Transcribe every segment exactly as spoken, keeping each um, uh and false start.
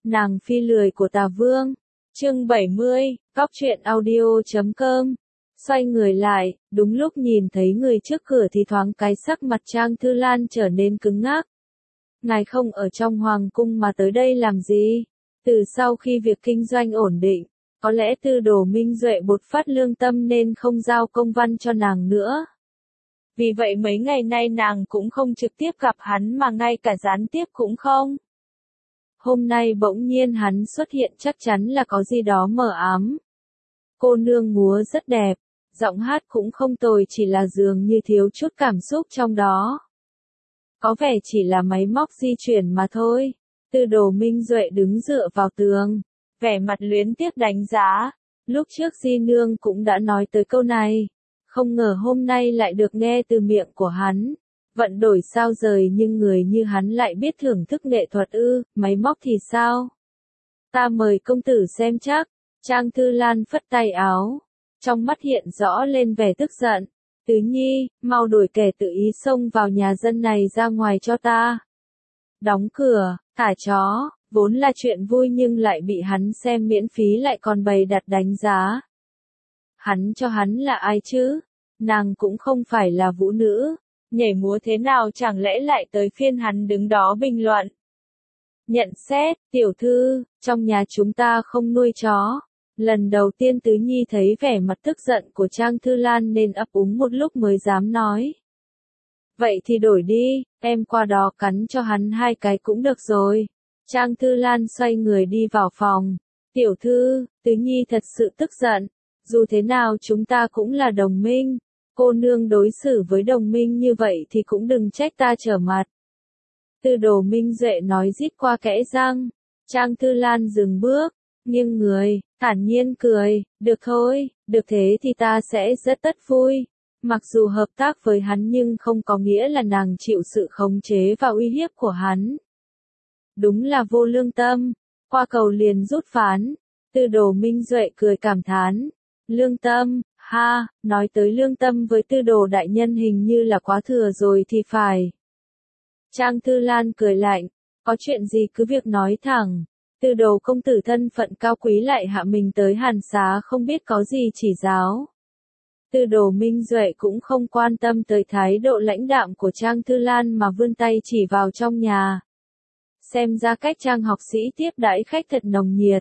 Nàng phi lười của Tà Vương. Chương bảy mươi, Góc truyện audio chấm com. Xoay người lại, đúng lúc nhìn thấy người trước cửa thì thoáng cái sắc mặt Trang Thư Lan trở nên cứng ngắc. Ngài không ở trong hoàng cung mà tới đây làm gì? Từ sau khi việc kinh doanh ổn định, có lẽ Tư Đồ Minh Duệ bột phát lương tâm nên không giao công văn cho nàng nữa. Vì vậy mấy ngày nay nàng cũng không trực tiếp gặp hắn mà ngay cả gián tiếp cũng không. Hôm nay bỗng nhiên hắn xuất hiện chắc chắn là có gì đó mờ ám. Cô nương múa rất đẹp, giọng hát cũng không tồi, chỉ là dường như thiếu chút cảm xúc trong đó. Có vẻ chỉ là máy móc di chuyển mà thôi. Tư Đồ Minh Duệ đứng dựa vào tường, vẻ mặt luyến tiếc đánh giá. Lúc trước Di Nương cũng đã nói tới câu này, không ngờ hôm nay lại được nghe từ miệng của hắn. Vận đổi sao rời nhưng người như hắn lại biết thưởng thức nghệ thuật ư, máy móc thì sao? Ta mời công tử xem chắc. Trang Thư Lan phất tay áo, trong mắt hiện rõ lên vẻ tức giận. Tứ Nhi, mau đuổi kẻ tự ý xông vào nhà dân này ra ngoài cho ta. Đóng cửa, thả chó, vốn là chuyện vui nhưng lại bị hắn xem miễn phí lại còn bày đặt đánh giá. Hắn cho hắn là ai chứ? Nàng cũng không phải là vũ nữ. Nhảy múa thế nào chẳng lẽ lại tới phiên hắn đứng đó bình luận. Nhận xét, tiểu thư, trong nhà chúng ta không nuôi chó. Lần đầu tiên Tứ Nhi thấy vẻ mặt tức giận của Trang Thư Lan nên ấp úng một lúc mới dám nói. Vậy thì đổi đi, em qua đó cắn cho hắn hai cái cũng được rồi. Trang Thư Lan xoay người đi vào phòng. Tiểu thư, Tứ Nhi thật sự tức giận. Dù thế nào chúng ta cũng là đồng minh. Cô nương đối xử với đồng minh như vậy thì cũng đừng trách ta trở mặt. Tư Đồ Minh Duệ nói rít qua kẽ răng. Trang Thư Lan dừng bước, nghiêng người, thản nhiên cười. Được thôi, được thế thì ta sẽ rất tất vui. Mặc dù hợp tác với hắn nhưng không có nghĩa là nàng chịu sự khống chế và uy hiếp của hắn. Đúng là vô lương tâm. Qua cầu liền rút phán. Tư Đồ Minh Duệ cười cảm thán. Lương tâm, ha, nói tới lương tâm với Tư Đồ đại nhân hình như là quá thừa rồi thì phải. Trang Thư Lan cười lạnh. Có chuyện gì cứ việc nói thẳng. Tư Đồ công tử thân phận cao quý lại hạ mình tới Hàn Xá không biết có gì chỉ giáo. Tư Đồ Minh Duệ cũng không quan tâm tới thái độ lãnh đạm của Trang Thư Lan mà vươn tay chỉ vào trong nhà. Xem ra cách Trang học sĩ tiếp đãi khách thật nồng nhiệt.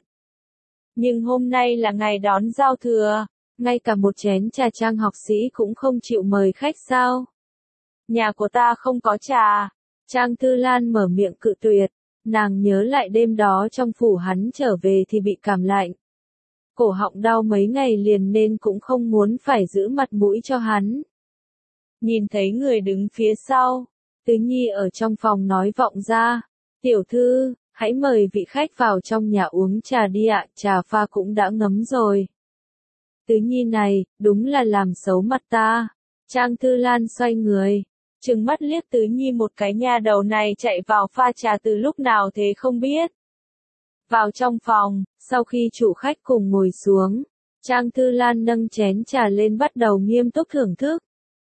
Nhưng hôm nay là ngày đón giao thừa, ngay cả một chén trà Trang học sĩ cũng không chịu mời khách sao? Nhà của ta không có trà. Trang Thư Lan mở miệng cự tuyệt. Nàng nhớ lại đêm đó trong phủ hắn trở về thì bị cảm lạnh. Cổ họng đau mấy ngày liền nên cũng không muốn phải giữ mặt mũi cho hắn. Nhìn thấy người đứng phía sau, Tứ Nhi ở trong phòng nói vọng ra. Tiểu thư, hãy mời vị khách vào trong nhà uống trà đi ạ, trà pha cũng đã ngấm rồi. Tứ Nhi này, đúng là làm xấu mặt ta. Trang Thư Lan xoay người, trừng mắt liếc Tứ Nhi một cái, nha đầu này chạy vào pha trà từ lúc nào thế không biết. Vào trong phòng, sau khi chủ khách cùng ngồi xuống, Trang Thư Lan nâng chén trà lên bắt đầu nghiêm túc thưởng thức.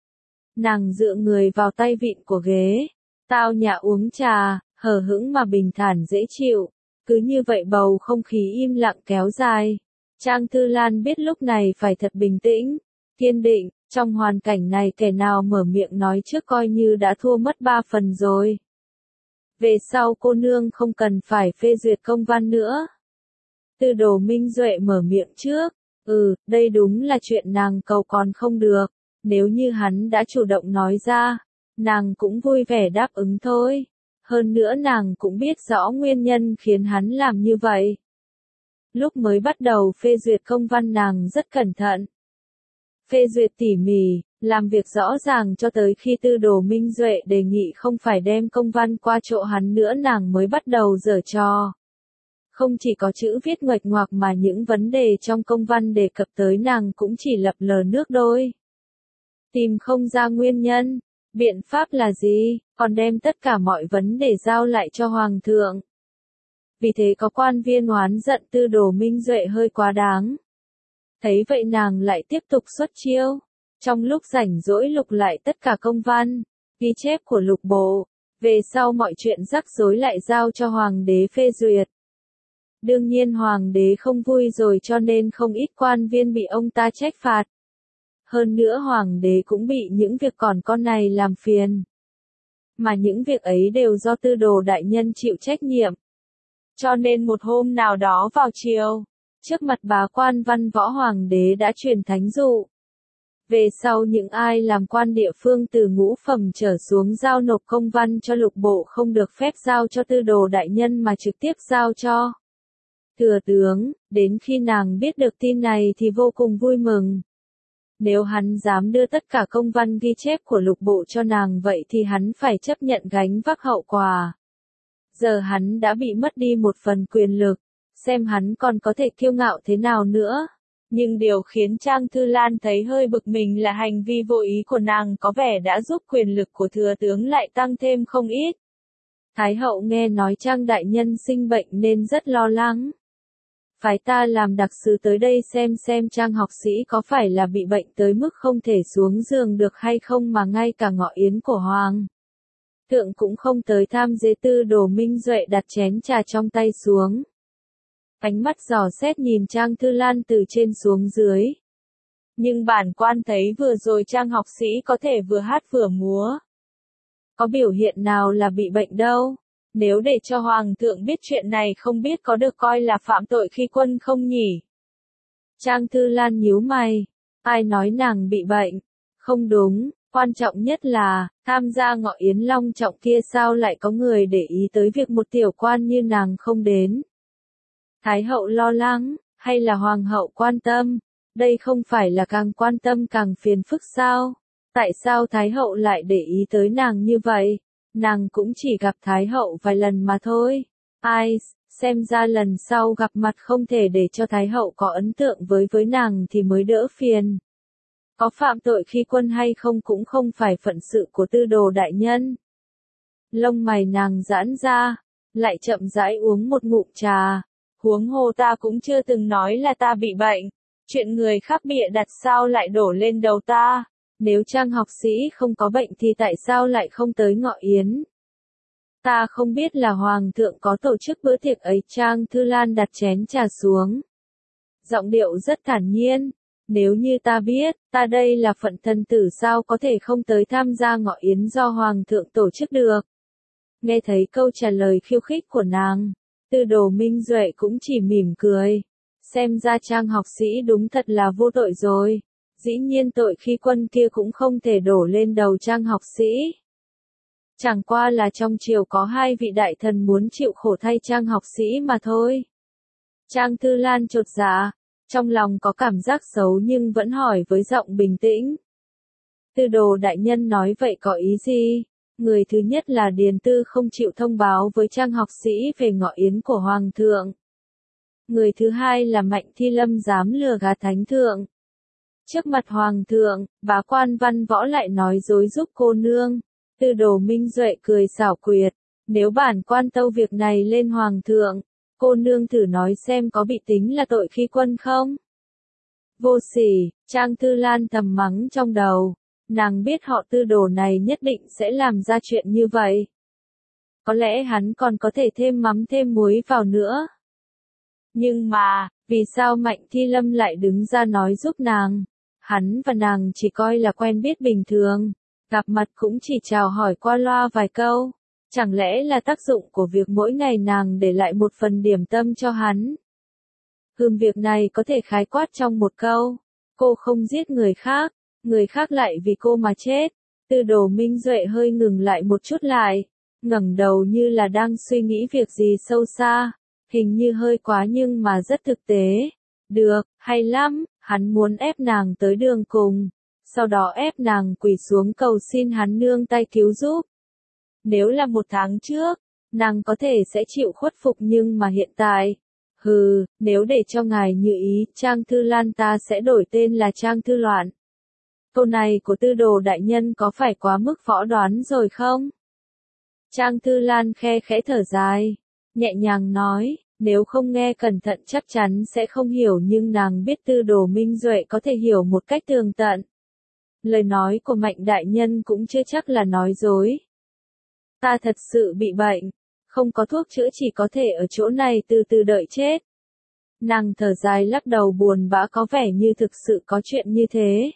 Nàng dựa người vào tay vịn của ghế, tao nhã uống trà, hờ hững mà bình thản dễ chịu. Cứ như vậy bầu không khí im lặng kéo dài. Trang Thư Lan biết lúc này phải thật bình tĩnh, kiên định. Trong hoàn cảnh này kẻ nào mở miệng nói trước coi như đã thua mất ba phần rồi. Về sau cô nương không cần phải phê duyệt công văn nữa. Tư Đồ Minh Duệ mở miệng trước. Ừ, đây đúng là chuyện nàng cầu còn không được. Nếu như hắn đã chủ động nói ra, nàng cũng vui vẻ đáp ứng thôi. Hơn nữa nàng cũng biết rõ nguyên nhân khiến hắn làm như vậy. Lúc mới bắt đầu phê duyệt công văn nàng rất cẩn thận. Phê duyệt tỉ mỉ, làm việc rõ ràng cho tới khi Tư Đồ Minh Duệ đề nghị không phải đem công văn qua chỗ hắn nữa nàng mới bắt đầu giở trò. Không chỉ có chữ viết nguệch ngoạc mà những vấn đề trong công văn đề cập tới nàng cũng chỉ lập lờ nước đôi. Tìm không ra nguyên nhân, biện pháp là gì, còn đem tất cả mọi vấn đề giao lại cho Hoàng thượng. Vì thế có quan viên oán giận Tư Đồ Minh Duệ hơi quá đáng. Thấy vậy nàng lại tiếp tục xuất chiêu. Trong lúc rảnh rỗi lục lại tất cả công văn, ghi chép của lục bộ. Về sau mọi chuyện rắc rối lại giao cho hoàng đế phê duyệt. Đương nhiên hoàng đế không vui rồi cho nên không ít quan viên bị ông ta trách phạt. Hơn nữa hoàng đế cũng bị những việc còn con này làm phiền. Mà những việc ấy đều do Tư Đồ đại nhân chịu trách nhiệm. Cho nên một hôm nào đó vào chiều, trước mặt bá quan văn võ hoàng đế đã truyền thánh dụ. Về sau những ai làm quan địa phương từ ngũ phẩm trở xuống giao nộp công văn cho lục bộ không được phép giao cho Tư Đồ đại nhân mà trực tiếp giao cho thừa tướng. Đến khi nàng biết được tin này thì vô cùng vui mừng. Nếu hắn dám đưa tất cả công văn ghi chép của lục bộ cho nàng vậy thì hắn phải chấp nhận gánh vác hậu quả. Giờ hắn đã bị mất đi một phần quyền lực, xem hắn còn có thể kiêu ngạo thế nào nữa. Nhưng điều khiến Trang Thư Lan thấy hơi bực mình là hành vi vô ý của nàng có vẻ đã giúp quyền lực của thừa tướng lại tăng thêm không ít. Thái hậu nghe nói Trang đại nhân sinh bệnh nên rất lo lắng. Phái ta làm đặc sứ tới đây xem xem Trang học sĩ có phải là bị bệnh tới mức không thể xuống giường được hay không mà ngay cả ngọ yến của hoàng thượng cũng không tới tham dự. Tư Đồ Minh Duệ đặt chén trà trong tay xuống. Ánh mắt dò xét nhìn Trang Thư Lan từ trên xuống dưới. Nhưng bản quan thấy vừa rồi Trang học sĩ có thể vừa hát vừa múa. Có biểu hiện nào là bị bệnh đâu. Nếu để cho hoàng thượng biết chuyện này không biết có được coi là phạm tội khi quân không nhỉ? Trang Thư Lan nhíu mày. Ai nói nàng bị bệnh? Không đúng, quan trọng nhất là, tham gia ngọ yến long trọng kia sao lại có người để ý tới việc một tiểu quan như nàng không đến? Thái hậu lo lắng, hay là hoàng hậu quan tâm? Đây không phải là càng quan tâm càng phiền phức sao? Tại sao Thái hậu lại để ý tới nàng như vậy? Nàng cũng chỉ gặp Thái hậu vài lần mà thôi. Ai, xem ra lần sau gặp mặt không thể để cho Thái hậu có ấn tượng với với nàng thì mới đỡ phiền. Có phạm tội khi quân hay không cũng không phải phận sự của Tư Đồ đại nhân. Lông mày nàng giãn ra, lại chậm rãi uống một ngụm trà. Huống hồ ta cũng chưa từng nói là ta bị bệnh. Chuyện người khác bịa đặt sao lại đổ lên đầu ta. Nếu Trang học sĩ không có bệnh thì tại sao lại không tới ngọ yến? Ta không biết là hoàng thượng có tổ chức bữa tiệc ấy. Trang Thư Lan đặt chén trà xuống. Giọng điệu rất thản nhiên. Nếu như ta biết, ta đây là phận thân tử sao có thể không tới tham gia ngọ yến do hoàng thượng tổ chức được. Nghe thấy câu trả lời khiêu khích của nàng, Tư Đồ Minh Duệ cũng chỉ mỉm cười. Xem ra Trang học sĩ đúng thật là vô tội rồi. Dĩ nhiên tội khi quân kia cũng không thể đổ lên đầu Trang học sĩ. Chẳng qua là trong triều có hai vị đại thần muốn chịu khổ thay Trang học sĩ mà thôi. Trang Thư Lan chột dạ, trong lòng có cảm giác xấu nhưng vẫn hỏi với giọng bình tĩnh. Tư Đồ đại nhân nói vậy có ý gì? Người thứ nhất là Điền Tư không chịu thông báo với Trang học sĩ về ngọ yến của hoàng thượng. Người thứ hai là Mạnh Thi Lâm dám lừa gạt thánh thượng. Trước mặt hoàng thượng, bá quan văn võ lại nói dối giúp cô nương. Tư Đồ Minh Duệ cười xảo quyệt. Nếu bản quan tâu việc này lên hoàng thượng, cô nương thử nói xem có bị tính là tội khi quân không? Vô sỉ, Trang Thư Lan thầm mắng trong đầu. Nàng biết họ Tư Đồ này nhất định sẽ làm ra chuyện như vậy. Có lẽ hắn còn có thể thêm mắm thêm muối vào nữa. Nhưng mà, vì sao Mạnh Thi Lâm lại đứng ra nói giúp nàng? Hắn và nàng chỉ coi là quen biết bình thường, gặp mặt cũng chỉ chào hỏi qua loa vài câu. Chẳng lẽ là tác dụng của việc mỗi ngày nàng để lại một phần điểm tâm cho hắn? Hừm, việc này có thể khái quát trong một câu. Cô không giết người khác, người khác lại vì cô mà chết. Tư Đồ Minh Duệ hơi ngừng lại một chút lại, ngẩng đầu như là đang suy nghĩ việc gì sâu xa, hình như hơi quá nhưng mà rất thực tế. Được, hay lắm, hắn muốn ép nàng tới đường cùng, sau đó ép nàng quỳ xuống cầu xin hắn nương tay cứu giúp. Nếu là một tháng trước, nàng có thể sẽ chịu khuất phục nhưng mà hiện tại, hừ, nếu để cho ngài như ý, Trang Thư Lan ta sẽ đổi tên là Trang Thư Loạn. Câu này của Tư Đồ đại nhân có phải quá mức võ đoán rồi không? Trang Thư Lan khe khẽ thở dài, nhẹ nhàng nói, nếu không nghe cẩn thận chắc chắn sẽ không hiểu nhưng nàng biết Tư Đồ Minh Duệ có thể hiểu một cách tường tận. Lời nói của Mạnh đại nhân cũng chưa chắc là nói dối. Ta thật sự bị bệnh, không có thuốc chữa chỉ có thể ở chỗ này từ từ đợi chết. Nàng thở dài lắc đầu buồn bã có vẻ như thực sự có chuyện như thế.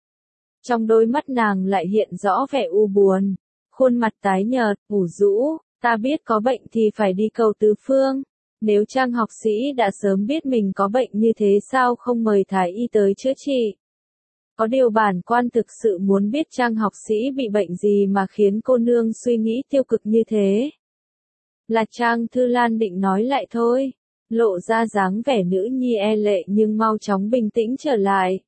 Trong đôi mắt nàng lại hiện rõ vẻ u buồn, khuôn mặt tái nhợt, ủ rũ, ta biết có bệnh thì phải đi cầu tứ phương. Nếu Trang học sĩ đã sớm biết mình có bệnh như thế sao không mời thái y tới chữa trị. Có điều bản quan thực sự muốn biết Trang học sĩ bị bệnh gì mà khiến cô nương suy nghĩ tiêu cực như thế. Là Trang Thư Lan định nói lại thôi, lộ ra dáng vẻ nữ nhi e lệ nhưng mau chóng bình tĩnh trở lại.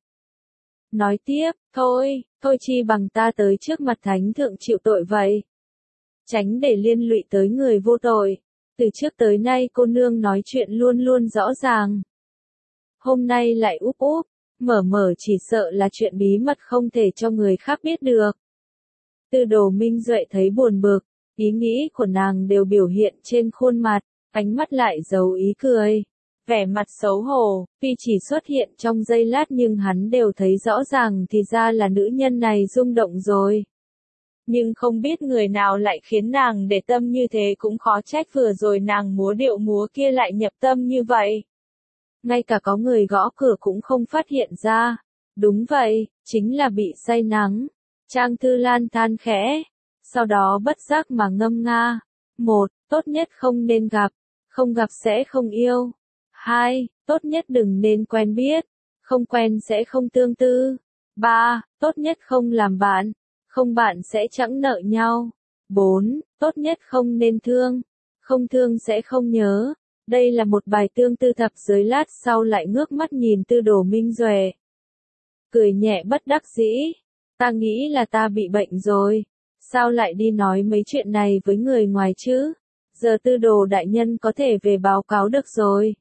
Nói tiếp, thôi, thôi chi bằng ta tới trước mặt thánh thượng chịu tội vậy. Tránh để liên lụy tới người vô tội. Từ trước tới nay cô nương nói chuyện luôn luôn rõ ràng. Hôm nay lại úp úp, mở mở chỉ sợ là chuyện bí mật không thể cho người khác biết được. Tư Đồ Minh Duệ thấy buồn bực, ý nghĩ của nàng đều biểu hiện trên khuôn mặt, ánh mắt lại giấu ý cười. Vẻ mặt xấu hổ, tuy chỉ xuất hiện trong giây lát nhưng hắn đều thấy rõ ràng thì ra là nữ nhân này rung động rồi. Nhưng không biết người nào lại khiến nàng để tâm như thế cũng khó trách vừa rồi nàng múa điệu múa kia lại nhập tâm như vậy. Ngay cả có người gõ cửa cũng không phát hiện ra. Đúng vậy, chính là bị say nắng. Trang Thư Lan than khẽ. Sau đó bất giác mà ngâm nga. Một, tốt nhất không nên gặp. Không gặp sẽ không yêu. Hai, tốt nhất đừng nên quen biết. Không quen sẽ không tương tư. Ba, tốt nhất không làm bạn. Không bạn sẽ chẳng nợ nhau. Bốn, tốt nhất không nên thương. Không thương sẽ không nhớ. Đây là một bài tương tư thập giới lát sau lại ngước mắt nhìn Tư Đồ Minh Duệ. Cười nhẹ bất đắc dĩ. Ta nghĩ là ta bị bệnh rồi. Sao lại đi nói mấy chuyện này với người ngoài chứ? Giờ Tư Đồ đại nhân có thể về báo cáo được rồi.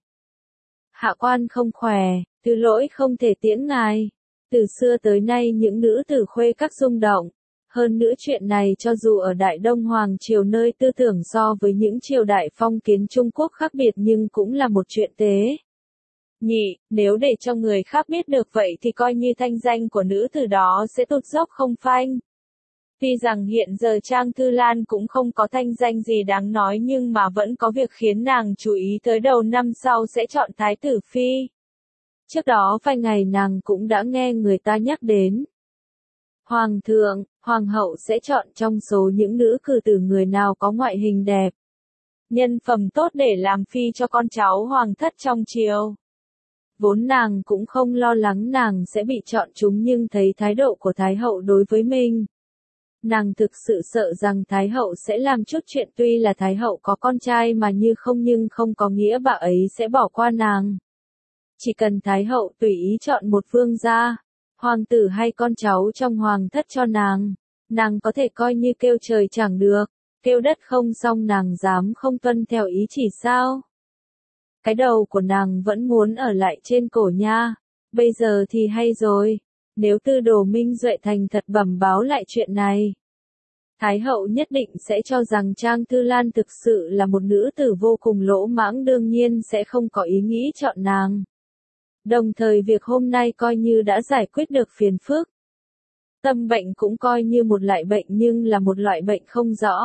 Hạ quan không khỏe, thứ lỗi không thể tiễn ngài. Từ xưa tới nay những nữ tử khuê các rung động. Hơn nữa chuyện này cho dù ở Đại Đông Hoàng triều nơi tư tưởng so với những triều đại phong kiến Trung Quốc khác biệt nhưng cũng là một chuyện tế. Nhị, nếu để cho người khác biết được vậy thì coi như thanh danh của nữ tử đó sẽ tụt dốc không phanh. Tuy rằng hiện giờ Trang Thư Lan cũng không có thanh danh gì đáng nói nhưng mà vẫn có việc khiến nàng chú ý tới đầu năm sau sẽ chọn Thái tử Phi. Trước đó vài ngày nàng cũng đã nghe người ta nhắc đến. Hoàng thượng, hoàng hậu sẽ chọn trong số những nữ cử tử người nào có ngoại hình đẹp. Nhân phẩm tốt để làm phi cho con cháu hoàng thất trong triều. Vốn nàng cũng không lo lắng nàng sẽ bị chọn chúng nhưng thấy thái độ của Thái hậu đối với mình. Nàng thực sự sợ rằng Thái hậu sẽ làm chút chuyện tuy là Thái hậu có con trai mà như không nhưng không có nghĩa bà ấy sẽ bỏ qua nàng. Chỉ cần Thái hậu tùy ý chọn một vương gia, hoàng tử hay con cháu trong hoàng thất cho nàng, nàng có thể coi như kêu trời chẳng được, kêu đất không xong nàng dám không tuân theo ý chỉ sao. Cái đầu của nàng vẫn muốn ở lại trên cổ nha, bây giờ thì hay rồi, nếu Tư Đồ Minh Duệ thành thật bẩm báo lại chuyện này. Thái hậu nhất định sẽ cho rằng Trang Thư Lan thực sự là một nữ tử vô cùng lỗ mãng đương nhiên sẽ không có ý nghĩ chọn nàng. Đồng thời việc hôm nay coi như đã giải quyết được phiền phức. Tâm bệnh cũng coi như một loại bệnh nhưng là một loại bệnh không rõ.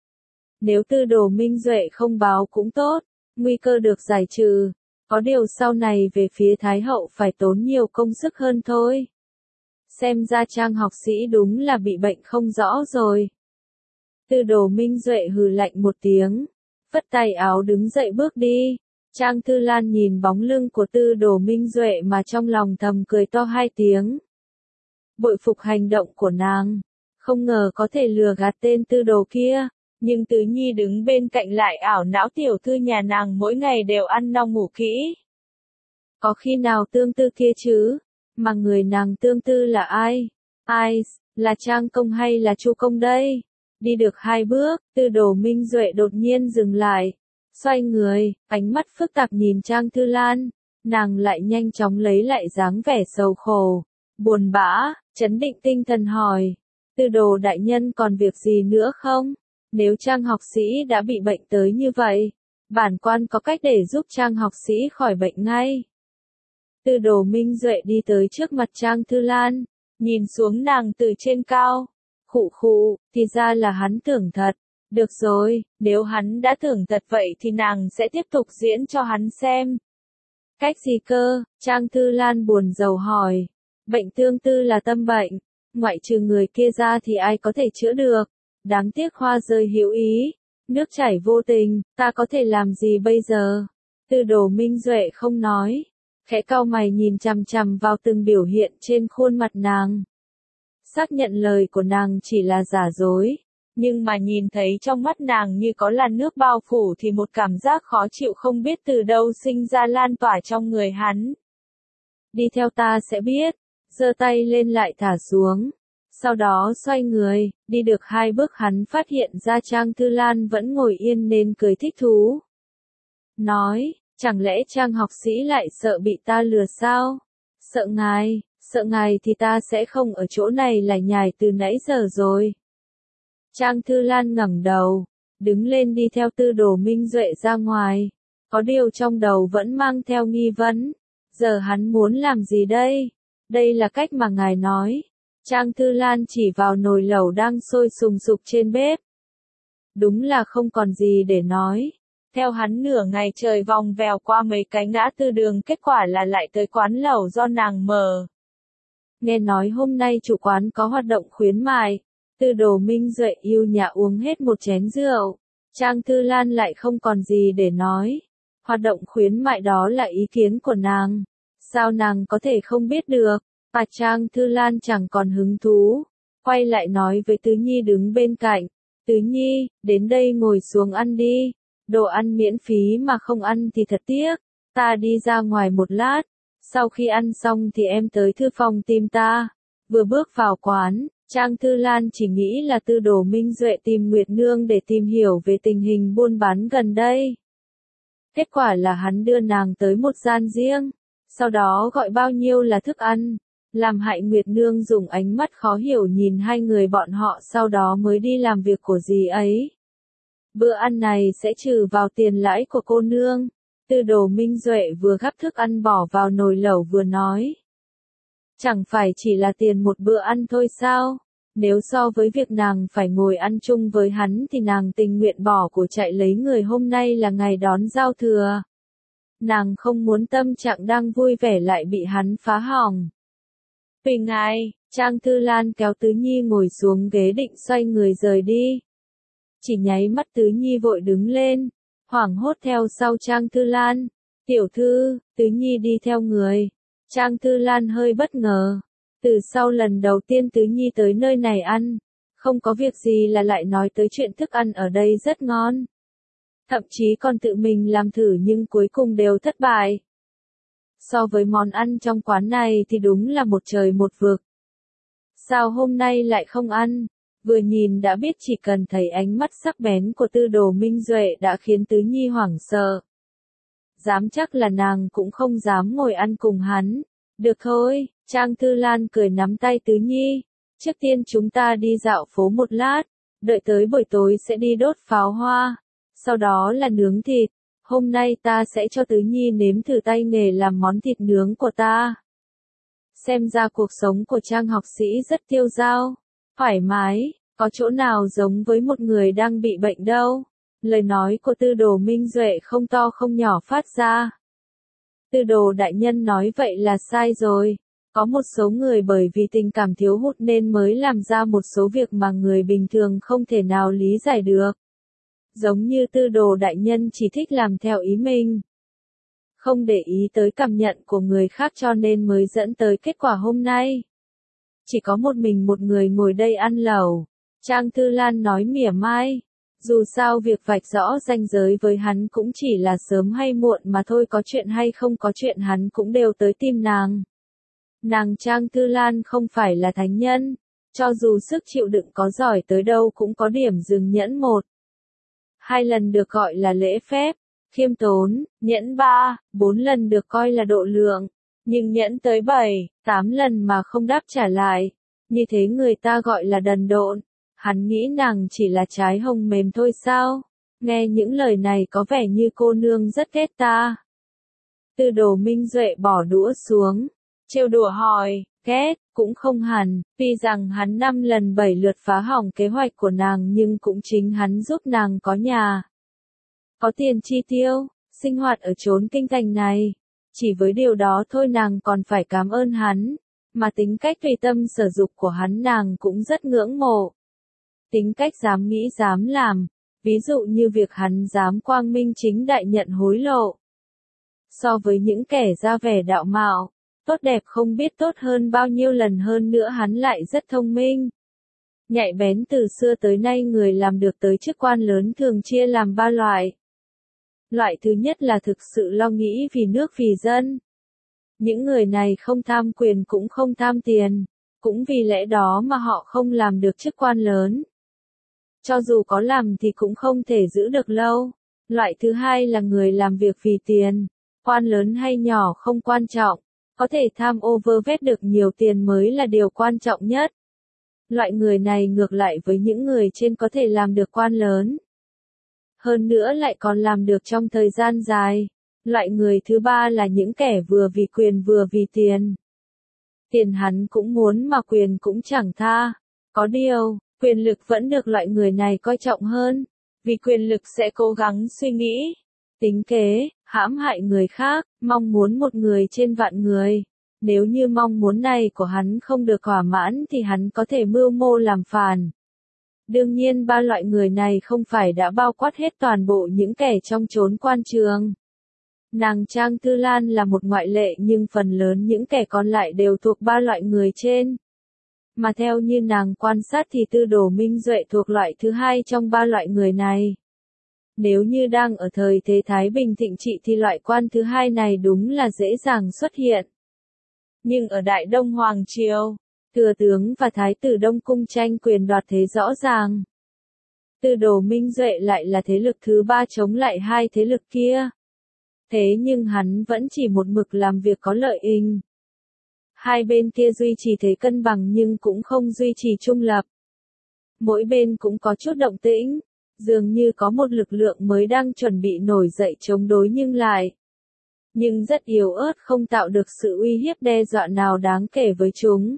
Nếu Tư Đồ Minh Duệ không báo cũng tốt, nguy cơ được giải trừ. Có điều sau này về phía Thái hậu phải tốn nhiều công sức hơn thôi. Xem ra Trang học sĩ đúng là bị bệnh không rõ rồi. Tư Đồ Minh Duệ hừ lạnh một tiếng, phất tay áo đứng dậy bước đi. Trang Thư Lan nhìn bóng lưng của Tư Đồ Minh Duệ mà trong lòng thầm cười to hai tiếng. Bội phục hành động của nàng, không ngờ có thể lừa gạt tên Tư Đồ kia, nhưng Tứ Nhi đứng bên cạnh lại ảo não tiểu thư nhà nàng mỗi ngày đều ăn no ngủ kỹ. Có khi nào tương tư kia chứ? Mà người nàng tương tư là ai? Ai, là Trang công hay là Chu công đây? Đi được hai bước, Tư Đồ Minh Duệ đột nhiên dừng lại. Xoay người, ánh mắt phức tạp nhìn Trang Thư Lan, nàng lại nhanh chóng lấy lại dáng vẻ sầu khổ, buồn bã, chấn định tinh thần hỏi, Tư Đồ đại nhân còn việc gì nữa không? Nếu Trang học sĩ đã bị bệnh tới như vậy, bản quan có cách để giúp Trang học sĩ khỏi bệnh ngay. Tư Đồ Minh Duệ đi tới trước mặt Trang Thư Lan, nhìn xuống nàng từ trên cao, khụ khụ, thì ra là hắn tưởng thật. Được rồi, nếu hắn đã tưởng tật vậy thì nàng sẽ tiếp tục diễn cho hắn xem. Cách gì cơ? Trang Thư Lan buồn rầu hỏi. Bệnh tương tư là tâm bệnh, ngoại trừ người kia ra thì ai có thể chữa được. Đáng tiếc hoa rơi hữu ý, nước chảy vô tình, ta có thể làm gì bây giờ? Tư Đồ Minh Duệ không nói, khẽ cau mày nhìn chằm chằm vào từng biểu hiện trên khuôn mặt nàng. Xác nhận lời của nàng chỉ là giả dối, nhưng mà nhìn thấy trong mắt nàng như có làn nước bao phủ thì một cảm giác khó chịu không biết từ đâu sinh ra lan tỏa trong người hắn. Đi theo ta sẽ biết, giơ tay lên lại thả xuống. Sau đó xoay người, đi được hai bước hắn phát hiện ra Trang Thư Lan vẫn ngồi yên nên cười thích thú. Nói, chẳng lẽ Trang học sĩ lại sợ bị ta lừa sao? Sợ ngài, sợ ngài thì ta sẽ không ở chỗ này lải nhải từ nãy giờ rồi. Trang Thư Lan ngẩng đầu, đứng lên đi theo Tư Đồ Minh Duệ ra ngoài. Có điều trong đầu vẫn mang theo nghi vấn. Giờ hắn muốn làm gì đây? Đây là cách mà ngài nói. Trang Thư Lan chỉ vào nồi lẩu đang sôi sùng sục trên bếp. Đúng là không còn gì để nói. Theo hắn nửa ngày trời vòng vèo qua mấy cái ngã tư đường, kết quả là lại tới quán lẩu do nàng mở. Nghe nói hôm nay chủ quán có hoạt động khuyến mại. Tư Đồ Minh Duệ yêu nhã uống hết một chén rượu. Trang Thư Lan lại không còn gì để nói. Hoạt động khuyến mại đó là ý kiến của nàng. Sao nàng có thể không biết được? Bà Trang Thư Lan chẳng còn hứng thú. Quay lại nói với Tứ Nhi đứng bên cạnh. Tứ Nhi, đến đây ngồi xuống ăn đi. Đồ ăn miễn phí mà không ăn thì thật tiếc. Ta đi ra ngoài một lát. Sau khi ăn xong thì em tới thư phòng tìm ta. Vừa bước vào quán, Trang Thư Lan chỉ nghĩ là Tư Đồ Minh Duệ tìm Nguyệt Nương để tìm hiểu về tình hình buôn bán gần đây. Kết quả là hắn đưa nàng tới một gian riêng. Sau đó gọi bao nhiêu là thức ăn. Làm hại Nguyệt Nương dùng ánh mắt khó hiểu nhìn hai người bọn họ, sau đó mới đi làm việc của dì ấy. Bữa ăn này sẽ trừ vào tiền lãi của cô nương. Tư Đồ Minh Duệ vừa gắp thức ăn bỏ vào nồi lẩu vừa nói. Chẳng phải chỉ là tiền một bữa ăn thôi sao? Nếu so với việc nàng phải ngồi ăn chung với hắn thì nàng tình nguyện bỏ của chạy lấy người, hôm nay là ngày đón giao thừa. Nàng không muốn tâm trạng đang vui vẻ lại bị hắn phá hỏng. Vì ngài, Trang Thư Lan kéo Tứ Nhi ngồi xuống ghế định xoay người rời đi. Chỉ nháy mắt Tứ Nhi vội đứng lên, hoảng hốt theo sau Trang Thư Lan. Tiểu thư, Tứ Nhi đi theo người. Trang Thư Lan hơi bất ngờ. Từ sau lần đầu tiên Tứ Nhi tới nơi này ăn, không có việc gì là lại nói tới chuyện thức ăn ở đây rất ngon. Thậm chí còn tự mình làm thử nhưng cuối cùng đều thất bại. So với món ăn trong quán này thì đúng là một trời một vực. Sao hôm nay lại không ăn? Vừa nhìn đã biết chỉ cần thấy ánh mắt sắc bén của Tư Đồ Minh Duệ đã khiến Tứ Nhi hoảng sợ. Dám chắc là nàng cũng không dám ngồi ăn cùng hắn. Được thôi, Trang Thư Lan cười nắm tay Tứ Nhi. Trước tiên chúng ta đi dạo phố một lát, đợi tới buổi tối sẽ đi đốt pháo hoa. Sau đó là nướng thịt. Hôm nay ta sẽ cho Tứ Nhi nếm thử tay nghề làm món thịt nướng của ta. Xem ra cuộc sống của Trang học sĩ rất tiêu dao, thoải mái, có chỗ nào giống với một người đang bị bệnh đâu. Lời nói của Tư Đồ Minh Duệ không to không nhỏ phát ra. Tư Đồ đại nhân nói vậy là sai rồi. Có một số người bởi vì tình cảm thiếu hụt nên mới làm ra một số việc mà người bình thường không thể nào lý giải được. Giống như Tư Đồ đại nhân chỉ thích làm theo ý mình, không để ý tới cảm nhận của người khác cho nên mới dẫn tới kết quả hôm nay. Chỉ có một mình một người ngồi đây ăn lẩu. Trang Thư Lan nói mỉa mai. Dù sao việc vạch rõ ranh giới với hắn cũng chỉ là sớm hay muộn mà thôi, có chuyện hay không có chuyện hắn cũng đều tới tìm nàng. Nàng Trang Thư Lan không phải là thánh nhân, cho dù sức chịu đựng có giỏi tới đâu cũng có điểm dừng nhẫn một. Hai lần được gọi là lễ phép, khiêm tốn, nhẫn ba, bốn lần được coi là độ lượng, nhưng nhẫn tới bảy, tám lần mà không đáp trả lại. Như thế người ta gọi là đần độn. Hắn nghĩ nàng chỉ là trái hồng mềm thôi sao? Nghe những lời này có vẻ như cô nương rất ghét ta. Tư Đồ Minh Duệ bỏ đũa xuống, trêu đùa hỏi, ghét, cũng không hẳn, tuy rằng hắn năm lần bảy lượt phá hỏng kế hoạch của nàng nhưng cũng chính hắn giúp nàng có nhà, có tiền chi tiêu, sinh hoạt ở chốn kinh thành này. Chỉ với điều đó thôi nàng còn phải cảm ơn hắn, mà tính cách tùy tâm sở dục của hắn nàng cũng rất ngưỡng mộ. Tính cách dám nghĩ dám làm, ví dụ như việc hắn dám quang minh chính đại nhận hối lộ. So với những kẻ ra vẻ đạo mạo, tốt đẹp không biết tốt hơn bao nhiêu lần hơn nữa hắn lại rất thông minh. Nhạy bén từ xưa tới nay người làm được tới chức quan lớn thường chia làm ba loại. Loại thứ nhất là thực sự lo nghĩ vì nước vì dân. Những người này không tham quyền cũng không tham tiền, cũng vì lẽ đó mà họ không làm được chức quan lớn. Cho dù có làm thì cũng không thể giữ được lâu. Loại thứ hai là người làm việc vì tiền, quan lớn hay nhỏ không quan trọng, có thể tham ô vơ vét được nhiều tiền mới là điều quan trọng nhất. Loại người này ngược lại với những người trên có thể làm được quan lớn. Hơn nữa lại còn làm được trong thời gian dài. Loại người thứ ba là những kẻ vừa vì quyền vừa vì tiền. Tiền hắn cũng muốn mà quyền cũng chẳng tha. Có điều, quyền lực vẫn được loại người này coi trọng hơn. Vì quyền lực sẽ cố gắng suy nghĩ, tính kế, hãm hại người khác, mong muốn một người trên vạn người. Nếu như mong muốn này của hắn không được thỏa mãn thì hắn có thể mưu mô làm phản. Đương nhiên ba loại người này không phải đã bao quát hết toàn bộ những kẻ trong chốn quan trường. Nàng Trang Thư Lan là một ngoại lệ nhưng phần lớn những kẻ còn lại đều thuộc ba loại người trên. Mà theo như nàng quan sát thì Tư Đồ Minh Duệ thuộc loại thứ hai trong ba loại người này. Nếu như đang ở thời thế Thái Bình thịnh trị thì loại quan thứ hai này đúng là dễ dàng xuất hiện. Nhưng ở Đại Đông Hoàng Triều, thừa tướng và thái tử Đông Cung tranh quyền đoạt thế rõ ràng. Tư Đồ Minh Duệ lại là thế lực thứ ba chống lại hai thế lực kia. Thế nhưng hắn vẫn chỉ một mực làm việc có lợi ích. Hai bên kia duy trì thế cân bằng nhưng cũng không duy trì trung lập. Mỗi bên cũng có chút động tĩnh, dường như có một lực lượng mới đang chuẩn bị nổi dậy chống đối nhưng lại. Nhưng rất yếu ớt không tạo được sự uy hiếp đe dọa nào đáng kể với chúng.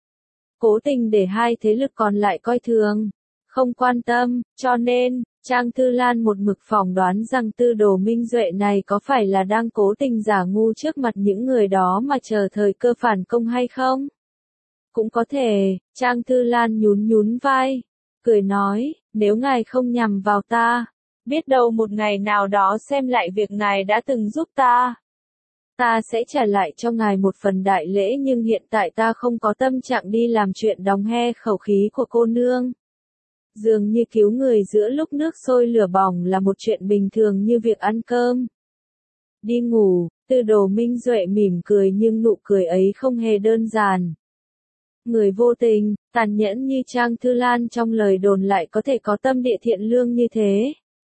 Cố tình để hai thế lực còn lại coi thường, không quan tâm, cho nên, Trang Thư Lan một mực phỏng đoán rằng Tư Đồ Minh Duệ này có phải là đang cố tình giả ngu trước mặt những người đó mà chờ thời cơ phản công hay không? Cũng có thể, Trang Thư Lan nhún nhún vai, cười nói, nếu ngài không nhằm vào ta, biết đâu một ngày nào đó xem lại việc ngài đã từng giúp ta. Ta sẽ trả lại cho ngài một phần đại lễ nhưng hiện tại ta không có tâm trạng đi làm chuyện đóng he khẩu khí của cô nương. Dường như cứu người giữa lúc nước sôi lửa bỏng là một chuyện bình thường như việc ăn cơm. Đi ngủ, Tư Đồ Minh Duệ mỉm cười nhưng nụ cười ấy không hề đơn giản. Người vô tình, tàn nhẫn như Trang Thư Lan trong lời đồn lại có thể có tâm địa thiện lương như thế.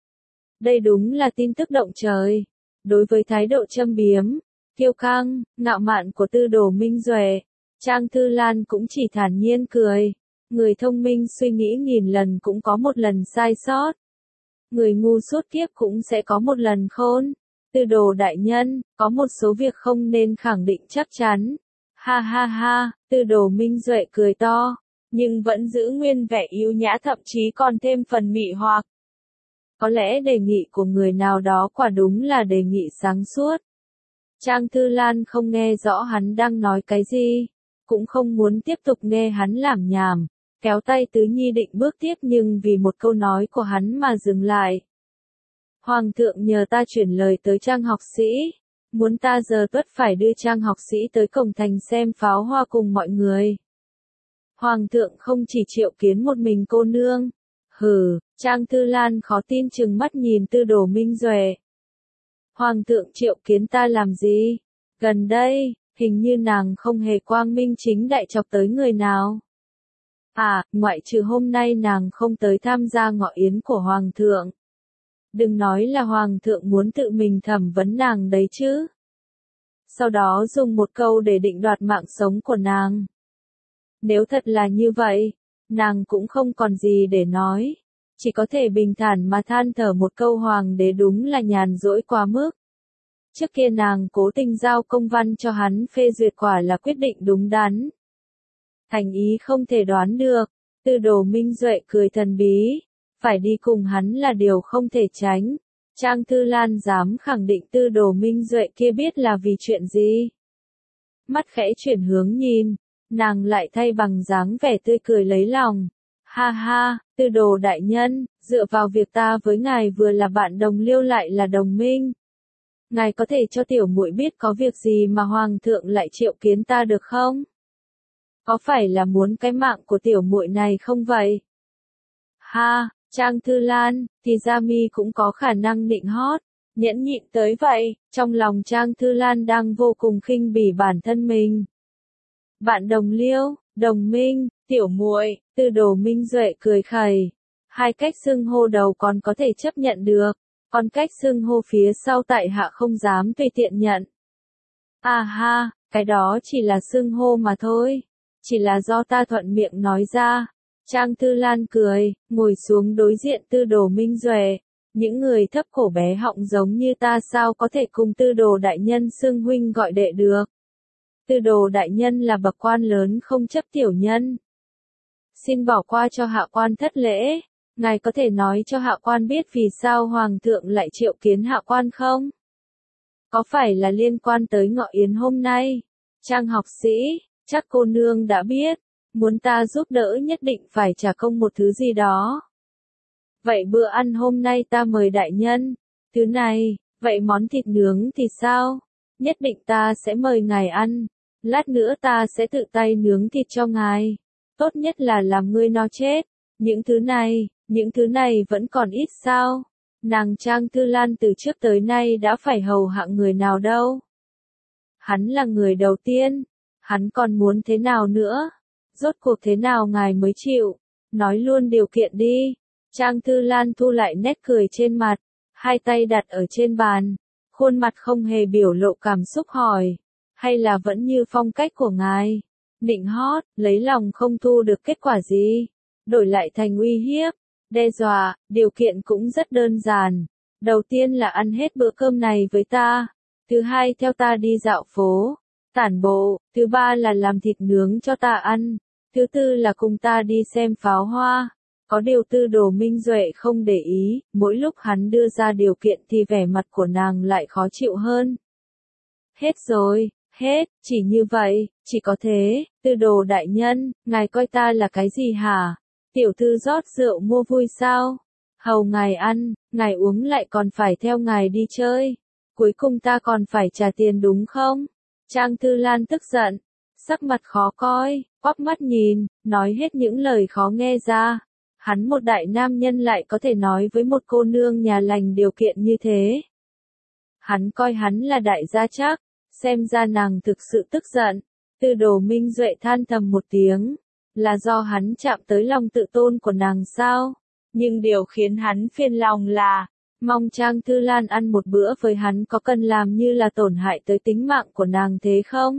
Đây đúng là tin tức động trời. Đối với thái độ châm biếm, kiêu căng, ngạo mạn của Tư Đồ Minh Duệ, Trang Thư Lan cũng chỉ thản nhiên cười. Người thông minh suy nghĩ nghìn lần cũng có một lần sai sót. Người ngu suốt kiếp cũng sẽ có một lần khôn. Tư Đồ đại nhân, có một số việc không nên khẳng định chắc chắn. Ha ha ha, Tư Đồ Minh Duệ cười to, nhưng vẫn giữ nguyên vẻ yếu nhã thậm chí còn thêm phần mị hoặc. Có lẽ đề nghị của người nào đó quả đúng là đề nghị sáng suốt. Trang Thư Lan không nghe rõ hắn đang nói cái gì, cũng không muốn tiếp tục nghe hắn lảm nhảm, kéo tay Tứ Nhi định bước tiếp nhưng vì một câu nói của hắn mà dừng lại. Hoàng thượng nhờ ta chuyển lời tới Trang học sĩ, muốn ta giờ tuất phải đưa Trang học sĩ tới cổng thành xem pháo hoa cùng mọi người. Hoàng thượng không chỉ triệu kiến một mình cô nương. Hừ, Trang Thư Lan khó tin chừng mắt nhìn Tư Đồ Minh Duệ. Hoàng thượng triệu kiến ta làm gì? Gần đây, hình như nàng không hề quang minh chính đại chọc tới người nào. À, ngoại trừ hôm nay nàng không tới tham gia ngọ yến của Hoàng thượng. Đừng nói là Hoàng thượng muốn tự mình thẩm vấn nàng đấy chứ. Sau đó dùng một câu để định đoạt mạng sống của nàng. Nếu thật là như vậy, nàng cũng không còn gì để nói. Chỉ có thể bình thản mà than thở một câu Hoàng đế đúng là nhàn rỗi quá mức. Trước kia nàng cố tình giao công văn cho hắn phê duyệt quả là quyết định đúng đắn. Thành ý không thể đoán được. Tư Đồ Minh Duệ cười thần bí. Phải đi cùng hắn là điều không thể tránh. Trang Thư Lan dám khẳng định Tư Đồ Minh Duệ kia biết là vì chuyện gì. Mắt khẽ chuyển hướng nhìn, nàng lại thay bằng dáng vẻ tươi cười lấy lòng. Ha ha, Tư Đồ đại nhân, dựa vào việc ta với ngài vừa là bạn đồng liêu lại là đồng minh. Ngài có thể cho tiểu muội biết có việc gì mà hoàng thượng lại triệu kiến ta được không? Có phải là muốn cái mạng của tiểu muội này không vậy? Ha, Trang Thư Lan, thì ra mi cũng có khả năng nịnh hót, nhẫn nhịn tới vậy, trong lòng Trang Thư Lan đang vô cùng khinh bỉ bản thân mình. Bạn đồng liêu, đồng minh, tiểu muội, Tư Đồ Minh Duệ cười khẩy. Hai cách xưng hô đầu còn có thể chấp nhận được, còn cách xưng hô phía sau tại hạ không dám tùy tiện nhận. À ha, cái đó chỉ là xưng hô mà thôi, chỉ là do ta thuận miệng nói ra. Trang Thư Lan cười, ngồi xuống đối diện Tư Đồ Minh Duệ. Những người thấp cổ bé họng giống như ta sao có thể cùng Tư Đồ đại nhân xưng huynh gọi đệ được. Tư Đồ đại nhân là bậc quan lớn không chấp tiểu nhân. Xin bỏ qua cho hạ quan thất lễ, ngài có thể nói cho hạ quan biết vì sao hoàng thượng lại triệu kiến hạ quan không? Có phải là liên quan tới ngọ yến hôm nay? Trang học sĩ, chắc cô nương đã biết, muốn ta giúp đỡ nhất định phải trả công một thứ gì đó. Vậy bữa ăn hôm nay ta mời đại nhân, thứ này, vậy món thịt nướng thì sao? Nhất định ta sẽ mời ngài ăn, lát nữa ta sẽ tự tay nướng thịt cho ngài. Tốt nhất là làm ngươi no chết. Những thứ này, những thứ này vẫn còn ít sao? Nàng Trang Thư Lan từ trước tới nay đã phải hầu hạ người nào đâu. Hắn là người đầu tiên, hắn còn muốn thế nào nữa? Rốt cuộc thế nào ngài mới chịu? Nói luôn điều kiện đi. Trang Thư Lan thu lại nét cười trên mặt, hai tay đặt ở trên bàn, khuôn mặt không hề biểu lộ cảm xúc hỏi, hay là vẫn như phong cách của ngài, nịnh hót, lấy lòng không thu được kết quả gì, đổi lại thành uy hiếp, đe dọa, điều kiện cũng rất đơn giản. Đầu tiên là ăn hết bữa cơm này với ta, thứ hai theo ta đi dạo phố, tản bộ, thứ ba là làm thịt nướng cho ta ăn, thứ tư là cùng ta đi xem pháo hoa. Có điều Tư Đồ Minh Duệ không để ý, mỗi lúc hắn đưa ra điều kiện thì vẻ mặt của nàng lại khó chịu hơn. Hết rồi, hết, chỉ như vậy, chỉ có thế. Tư Đồ đại nhân, ngài coi ta là cái gì hả? Tiểu thư rót rượu mua vui sao? Hầu ngài ăn, ngài uống lại còn phải theo ngài đi chơi. Cuối cùng ta còn phải trả tiền đúng không? Trang Thư Lan tức giận, sắc mặt khó coi, quắp mắt nhìn, nói hết những lời khó nghe ra. Hắn một đại nam nhân lại có thể nói với một cô nương nhà lành điều kiện như thế. Hắn coi hắn là đại gia chắc, xem ra nàng thực sự tức giận. Tư Đồ Minh Duệ than thầm một tiếng, là do hắn chạm tới lòng tự tôn của nàng sao? Nhưng điều khiến hắn phiền lòng là, mong Trang Thư Lan ăn một bữa với hắn có cần làm như là tổn hại tới tính mạng của nàng thế không?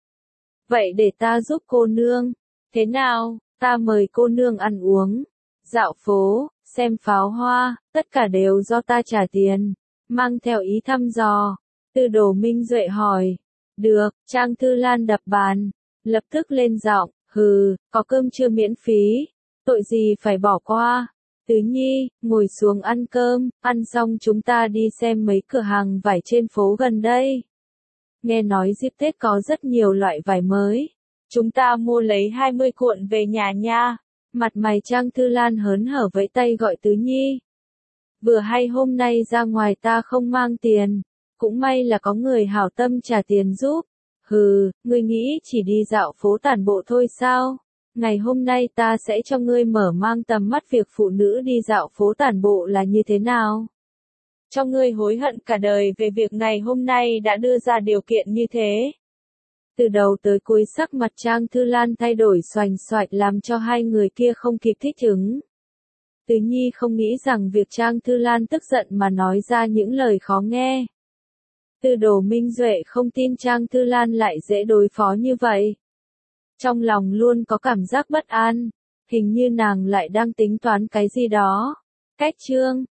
Vậy để ta giúp cô nương. Thế nào, ta mời cô nương ăn uống, dạo phố, xem pháo hoa, tất cả đều do ta trả tiền. Mang theo ý thăm dò, Tư Đồ Minh Duệ hỏi. Được, Trang Thư Lan đập bàn, lập tức lên giọng, hừ, có cơm trưa miễn phí, tội gì phải bỏ qua. Tứ Nhi, ngồi xuống ăn cơm, ăn xong chúng ta đi xem mấy cửa hàng vải trên phố gần đây. Nghe nói dịp Tết có rất nhiều loại vải mới, chúng ta mua lấy hai mươi cuộn về nhà nha. Mặt mày Trang Thư Lan hớn hở vẫy tay gọi Tứ Nhi. Vừa hay hôm nay ra ngoài ta không mang tiền, cũng may là có người hảo tâm trả tiền giúp. Hừ, ngươi nghĩ chỉ đi dạo phố tản bộ thôi sao? Ngày hôm nay ta sẽ cho ngươi mở mang tầm mắt việc phụ nữ đi dạo phố tản bộ là như thế nào. Cho ngươi hối hận cả đời về việc ngày hôm nay đã đưa ra điều kiện như thế. Từ đầu tới cuối sắc mặt Trang Thư Lan thay đổi xoành xoạch làm cho hai người kia không kịp thích ứng. Tứ Nhi không nghĩ rằng việc Trang Thư Lan tức giận mà nói ra những lời khó nghe. Tư Đồ Minh Duệ không tin Trang Thư Lan lại dễ đối phó như vậy. Trong lòng luôn có cảm giác bất an, hình như nàng lại đang tính toán cái gì đó. Cách chương